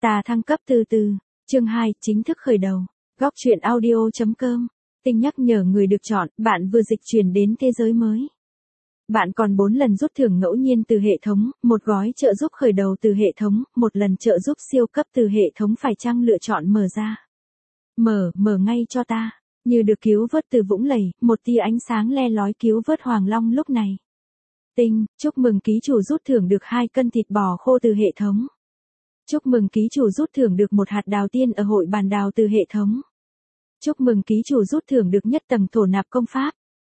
Ta thăng cấp từ từ. Chương 2, chính thức khởi đầu. Góc truyện audio.com. Tinh nhắc nhở người được chọn, bạn vừa dịch chuyển đến thế giới mới. Bạn còn 4 lần rút thưởng ngẫu nhiên từ hệ thống, một gói trợ giúp khởi đầu từ hệ thống, một lần trợ giúp siêu cấp từ hệ thống, phải chăng lựa chọn mở ra. Mở ngay cho ta. Như được cứu vớt từ vũng lầy, một tia ánh sáng le lói cứu vớt Hoàng Long lúc này. Tinh, chúc mừng ký chủ rút thưởng được 2 cân thịt bò khô từ hệ thống. Chúc mừng ký chủ rút thưởng được 1 hạt đào tiên ở hội bàn đào từ hệ thống. Chúc mừng ký chủ rút thưởng được nhất tầng thổ nạp công pháp.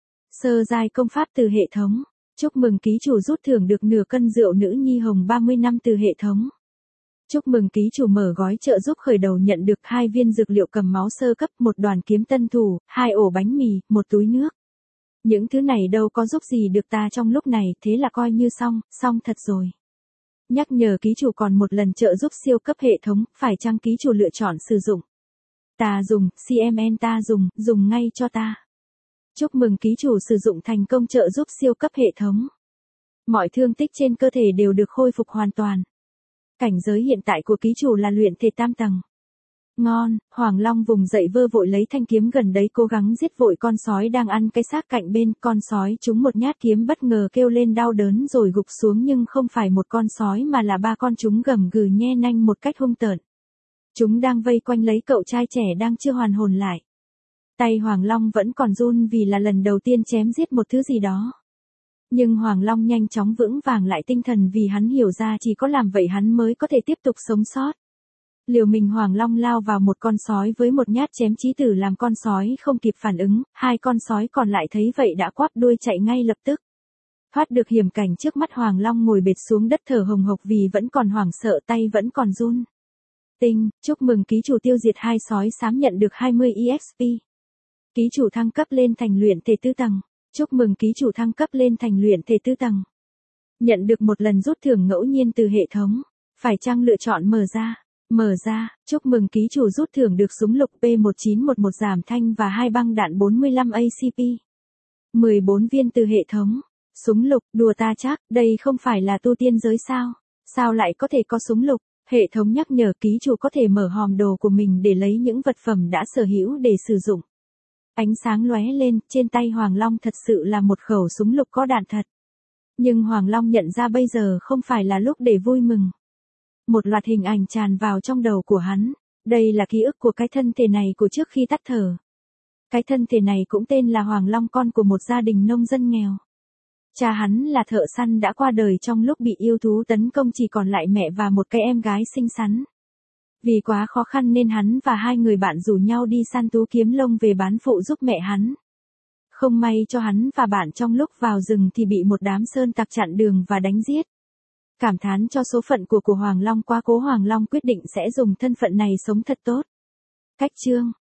Sơ giai công pháp từ hệ thống. Chúc mừng ký chủ rút thưởng được nửa cân rượu nữ nhi hồng 30 năm từ hệ thống. Chúc mừng ký chủ mở gói trợ giúp khởi đầu nhận được 2 viên dược liệu cầm máu sơ cấp, 1 đoàn kiếm tân thủ, 2 ổ bánh mì, 1 túi nước. Những thứ này đâu có giúp gì được ta trong lúc này, thế là coi như xong thật rồi. Nhắc nhở ký chủ còn 1 lần trợ giúp siêu cấp hệ thống, phải chăng ký chủ lựa chọn sử dụng. Ta dùng, CMN ta dùng ngay cho ta. Chúc mừng ký chủ sử dụng thành công trợ giúp siêu cấp hệ thống. Mọi thương tích trên cơ thể đều được khôi phục hoàn toàn. Cảnh giới hiện tại của ký chủ là luyện thể tam tầng. Ngon, Hoàng Long vùng dậy vơ vội lấy thanh kiếm gần đấy cố gắng giết vội con sói đang ăn cái xác cạnh bên, con sói trúng một nhát kiếm bất ngờ kêu lên đau đớn rồi gục xuống nhưng không phải một con sói mà là 3 con chúng gầm gừ nhe nanh một cách hung tợn. Chúng đang vây quanh lấy cậu trai trẻ đang chưa hoàn hồn lại. Tay Hoàng Long vẫn còn run vì là lần đầu tiên chém giết một thứ gì đó. Nhưng Hoàng Long nhanh chóng vững vàng lại tinh thần vì hắn hiểu ra chỉ có làm vậy hắn mới có thể tiếp tục sống sót. Liều mình Hoàng Long lao vào một con sói với một nhát chém chí tử làm con sói không kịp phản ứng, 2 con sói còn lại thấy vậy đã quắp đuôi chạy ngay lập tức. Thoát được hiểm cảnh trước mắt Hoàng Long ngồi bệt xuống đất thở hồng hộc vì vẫn còn hoảng sợ, tay vẫn còn run. Tinh, chúc mừng ký chủ tiêu diệt 2 sói xám nhận được 20 EXP. Ký chủ thăng cấp lên thành luyện thể 4 tầng. Chúc mừng ký chủ thăng cấp lên thành luyện thể 4 tầng. Nhận được 1 lần rút thưởng ngẫu nhiên từ hệ thống. Phải chăng lựa chọn mở ra. Mở ra, chúc mừng ký chủ rút thưởng được súng lục P1911 giảm thanh và 2 băng đạn 45 ACP. 14 viên từ hệ thống. Súng lục, đùa ta chắc, đây không phải là tu tiên giới sao? Sao lại có thể có súng lục? Hệ thống nhắc nhở ký chủ có thể mở hòm đồ của mình để lấy những vật phẩm đã sở hữu để sử dụng. Ánh sáng lóe lên, trên tay Hoàng Long thật sự là một khẩu súng lục có đạn thật. Nhưng Hoàng Long nhận ra bây giờ không phải là lúc để vui mừng. Một loạt hình ảnh tràn vào trong đầu của hắn. Đây là ký ức của cái thân thể này của trước khi tắt thở. Cái thân thể này cũng tên là Hoàng Long, con của một gia đình nông dân nghèo. Cha hắn là thợ săn đã qua đời trong lúc bị yêu thú tấn công, chỉ còn lại mẹ và một cái em gái xinh xắn. Vì quá khó khăn nên hắn và 2 người bạn rủ nhau đi săn thú kiếm lông về bán phụ giúp mẹ hắn. Không may cho hắn và bạn trong lúc vào rừng thì bị một đám sơn tặc chặn đường và đánh giết. Cảm thán cho số phận của Hoàng Long quá cố, Hoàng Long quyết định sẽ dùng thân phận này sống thật tốt. Cách chương,